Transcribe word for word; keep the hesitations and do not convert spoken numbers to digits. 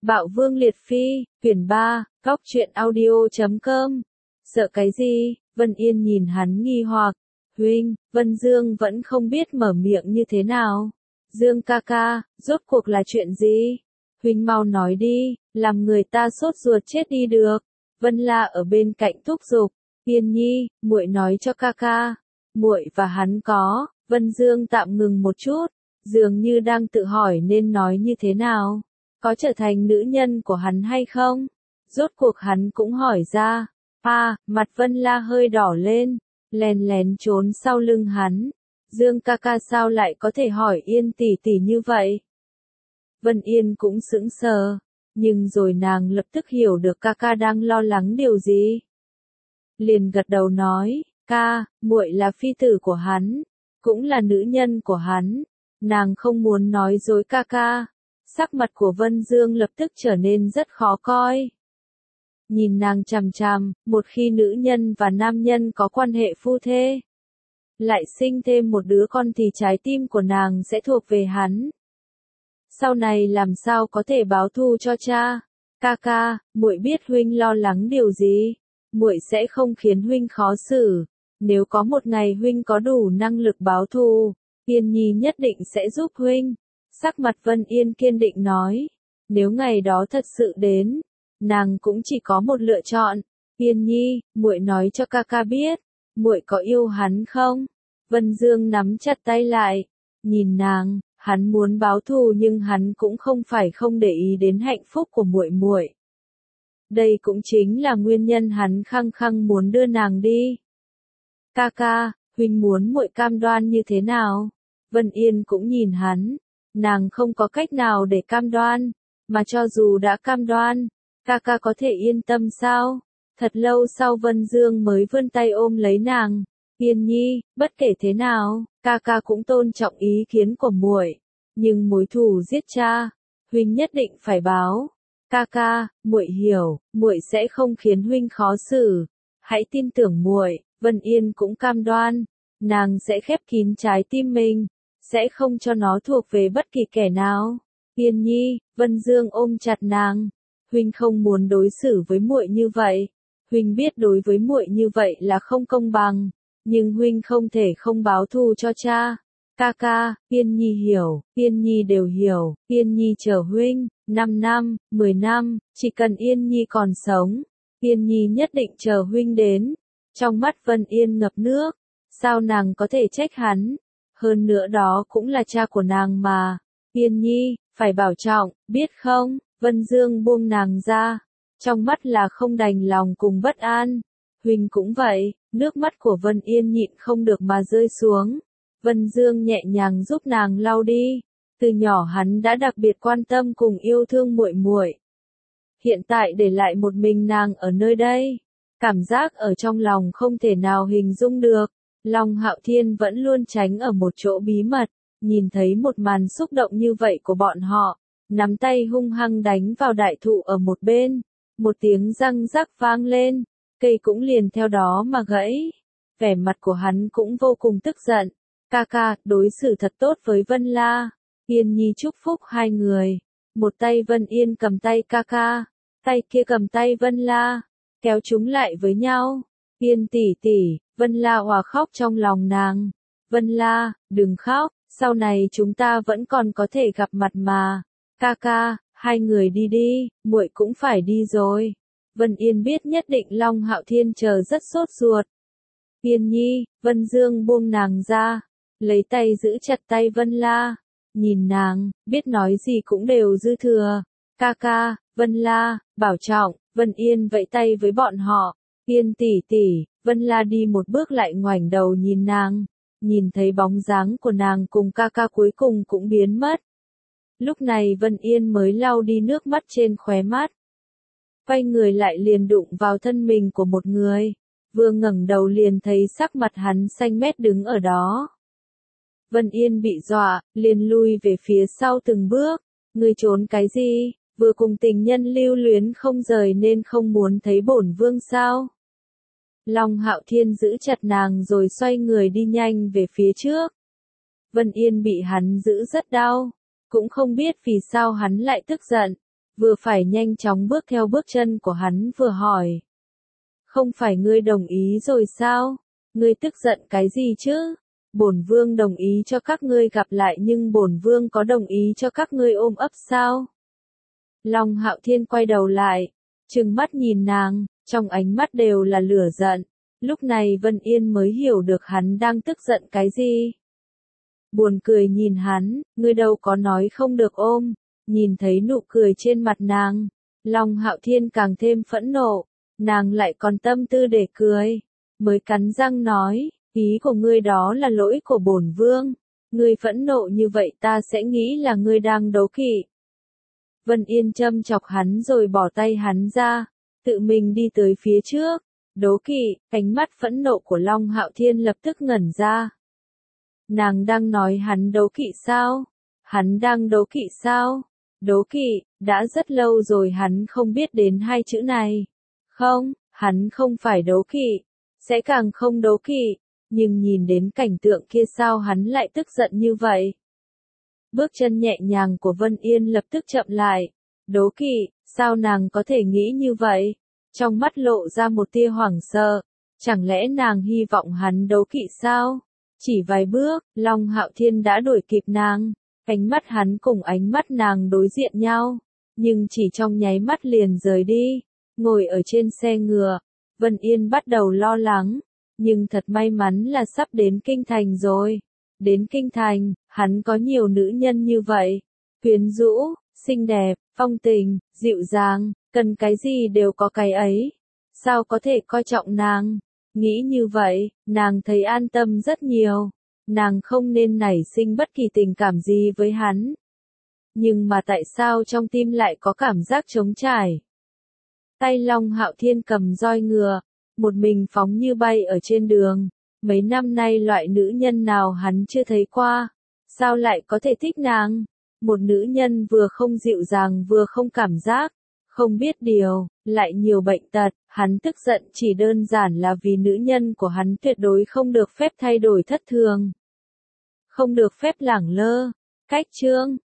Bạo Vương Liệt Phi, quyển ba, góc truyện audio chấm com. Sợ cái gì? Vân Yên nhìn hắn nghi hoặc. Huynh, Vân Dương vẫn không biết mở miệng như thế nào. Dương ca ca, rốt cuộc là chuyện gì? Huynh mau nói đi, làm người ta sốt ruột chết đi được. Vân La ở bên cạnh thúc giục. Yên Nhi, muội nói cho ca ca. Muội và hắn có. Vân Dương tạm ngừng một chút, dường như đang tự hỏi nên nói như thế nào. Có trở thành nữ nhân của hắn hay không? Rốt cuộc hắn cũng hỏi ra. À, mặt Vân La hơi đỏ lên, lén lén trốn sau lưng hắn. Dương ca ca sao lại có thể hỏi Yên tỷ tỷ như vậy? Vân Yên cũng sững sờ, nhưng rồi nàng lập tức hiểu được ca ca đang lo lắng điều gì. Liền gật đầu nói, ca, muội là phi tử của hắn, cũng là nữ nhân của hắn. Nàng không muốn nói dối ca ca. Sắc mặt của Vân Dương lập tức trở nên rất khó coi. Nhìn nàng chằm chằm, một khi nữ nhân và nam nhân có quan hệ phu thê, lại sinh thêm một đứa con thì trái tim của nàng sẽ thuộc về hắn. Sau này làm sao có thể báo thù cho cha? Ca ca, muội biết huynh lo lắng điều gì, muội sẽ không khiến huynh khó xử. Nếu có một ngày huynh có đủ năng lực báo thù, Yên Nhi nhất định sẽ giúp huynh. Sắc mặt Vân Yên kiên định nói, nếu ngày đó thật sự đến, nàng cũng chỉ có một lựa chọn. Yên Nhi, muội nói cho ca ca biết, muội có yêu hắn không? Vân Dương nắm chặt tay lại, nhìn nàng, hắn muốn báo thù nhưng hắn cũng không phải không để ý đến hạnh phúc của muội muội. Đây cũng chính là nguyên nhân hắn khăng khăng muốn đưa nàng đi. Ca ca, huynh muốn muội cam đoan như thế nào? Vân Yên cũng nhìn hắn. Nàng không có cách nào để cam đoan, mà cho dù đã cam đoan, ca ca có thể yên tâm sao? Thật lâu sau Vân Dương mới vươn tay ôm lấy nàng. Yên Nhi, bất kể thế nào, ca ca cũng tôn trọng ý kiến của muội, nhưng mối thù giết cha, huynh nhất định phải báo. Ca ca, muội hiểu, muội sẽ không khiến huynh khó xử. Hãy tin tưởng muội. Vân Yên cũng cam đoan, nàng sẽ khép kín trái tim mình, sẽ không cho nó thuộc về bất kỳ kẻ nào. Yên Nhi, Vân Dương ôm chặt nàng. Huynh không muốn đối xử với muội như vậy. Huynh biết đối với muội như vậy là không công bằng, nhưng huynh không thể không báo thù cho cha. Ca ca, Yên Nhi hiểu, Yên Nhi đều hiểu. Yên Nhi chờ huynh, năm năm, mười năm, chỉ cần Yên Nhi còn sống, Yên Nhi nhất định chờ huynh đến. Trong mắt Vân Yên ngập nước, sao nàng có thể trách hắn? Hơn nữa đó cũng là cha của nàng mà. Yên Nhi, phải bảo trọng, biết không? Vân Dương buông nàng ra, trong mắt là không đành lòng cùng bất an. Huynh cũng vậy. Nước mắt của Vân Yên nhịn không được mà rơi xuống. Vân Dương nhẹ nhàng giúp nàng lau đi. Từ nhỏ hắn đã đặc biệt quan tâm cùng yêu thương muội muội. Hiện tại để lại một mình nàng ở nơi đây, cảm giác ở trong lòng không thể nào hình dung được. Long Hạo Thiên vẫn luôn tránh ở một chỗ bí mật, nhìn thấy một màn xúc động như vậy của bọn họ, nắm tay hung hăng đánh vào đại thụ ở một bên, một tiếng răng rắc vang lên, cây cũng liền theo đó mà gãy. Vẻ mặt của hắn cũng vô cùng tức giận. Ca ca, đối xử thật tốt với Vân La. Yên Nhi chúc phúc hai người. Một tay Vân Yên cầm tay ca ca, tay kia cầm tay Vân La, kéo chúng lại với nhau. Yên tỷ tỷ, Vân La òa khóc trong lòng nàng. Vân La, đừng khóc, sau này chúng ta vẫn còn có thể gặp mặt mà. Ca ca, hai người đi đi, muội cũng phải đi rồi. Vân Yên biết nhất định Long Hạo Thiên chờ rất sốt ruột. Yên Nhi, Vân Dương buông nàng ra, lấy tay giữ chặt tay Vân La, nhìn nàng, biết nói gì cũng đều dư thừa. Ca ca, Vân La, bảo trọng. Vân Yên vẫy tay với bọn họ. Yên tỷ tỷ. Vân La đi một bước lại ngoảnh đầu nhìn nàng, nhìn thấy bóng dáng của nàng cùng ca ca cuối cùng cũng biến mất. Lúc này Vân Yên mới lau đi nước mắt trên khóe mắt. Quay người lại liền đụng vào thân mình của một người, vừa ngẩng đầu liền thấy sắc mặt hắn xanh mét đứng ở đó. Vân Yên bị dọa, liền lui về phía sau từng bước. Ngươi trốn cái gì? Vừa cùng tình nhân lưu luyến không rời nên không muốn thấy bổn vương sao? Long Hạo Thiên giữ chặt nàng rồi xoay người đi nhanh về phía trước. Vân Yên bị hắn giữ rất đau, cũng không biết vì sao hắn lại tức giận. vừa phải nhanh chóng bước theo bước chân của hắn vừa hỏi. Không phải ngươi đồng ý rồi sao? Ngươi tức giận cái gì chứ? Bổn vương đồng ý cho các ngươi gặp lại nhưng bổn vương có đồng ý cho các ngươi ôm ấp sao? Long Hạo Thiên quay đầu lại, trừng mắt nhìn nàng, trong ánh mắt đều là lửa giận. Lúc này Vân Yên mới hiểu được hắn đang tức giận cái gì. Buồn cười nhìn hắn, ngươi đâu có nói không được ôm. Nhìn thấy nụ cười trên mặt nàng, Long Hạo Thiên càng thêm phẫn nộ, nàng lại còn tâm tư để cười, mới cắn răng nói, ý của ngươi đó là lỗi của bổn vương, ngươi phẫn nộ như vậy ta sẽ nghĩ là ngươi đang đố kỵ. Vân Yên châm chọc hắn rồi bỏ tay hắn ra, tự mình đi tới phía trước, đố kỵ, ánh mắt phẫn nộ của Long Hạo Thiên lập tức ngẩn ra. Nàng đang nói hắn đố kỵ sao? Hắn đang đố kỵ sao? Đố kỵ, đã rất lâu rồi hắn không biết đến hai chữ này. Không, hắn không phải đố kỵ, sẽ càng không đố kỵ, nhưng nhìn đến cảnh tượng kia sao hắn lại tức giận như vậy. Bước chân nhẹ nhàng của Vân Yên lập tức chậm lại, đố kỵ, sao nàng có thể nghĩ như vậy? Trong mắt lộ ra một tia hoảng sợ, chẳng lẽ nàng hy vọng hắn đố kỵ sao? Chỉ vài bước, Long Hạo Thiên đã đuổi kịp nàng. Ánh mắt hắn cùng ánh mắt nàng đối diện nhau, nhưng chỉ trong nháy mắt liền rời đi. Ngồi ở trên xe ngựa, Vân Yên bắt đầu lo lắng, nhưng thật may mắn là sắp đến Kinh Thành rồi. Đến Kinh Thành, hắn có nhiều nữ nhân như vậy, quyến rũ, xinh đẹp, phong tình, dịu dàng, cần cái gì đều có cái ấy. Sao có thể coi trọng nàng? Nghĩ như vậy, nàng thấy an tâm rất nhiều. Nàng không nên nảy sinh bất kỳ tình cảm gì với hắn. Nhưng mà tại sao trong tim lại có cảm giác trống trải? Tay Long Hạo Thiên cầm roi ngựa, một mình phóng như bay ở trên đường. Mấy năm nay loại nữ nhân nào hắn chưa thấy qua, sao lại có thể thích nàng? Một nữ nhân vừa không dịu dàng vừa không cảm giác, không biết điều, lại nhiều bệnh tật, hắn tức giận chỉ đơn giản là vì nữ nhân của hắn tuyệt đối không được phép thay đổi thất thường. Không được phép lẳng lơ. Cách chương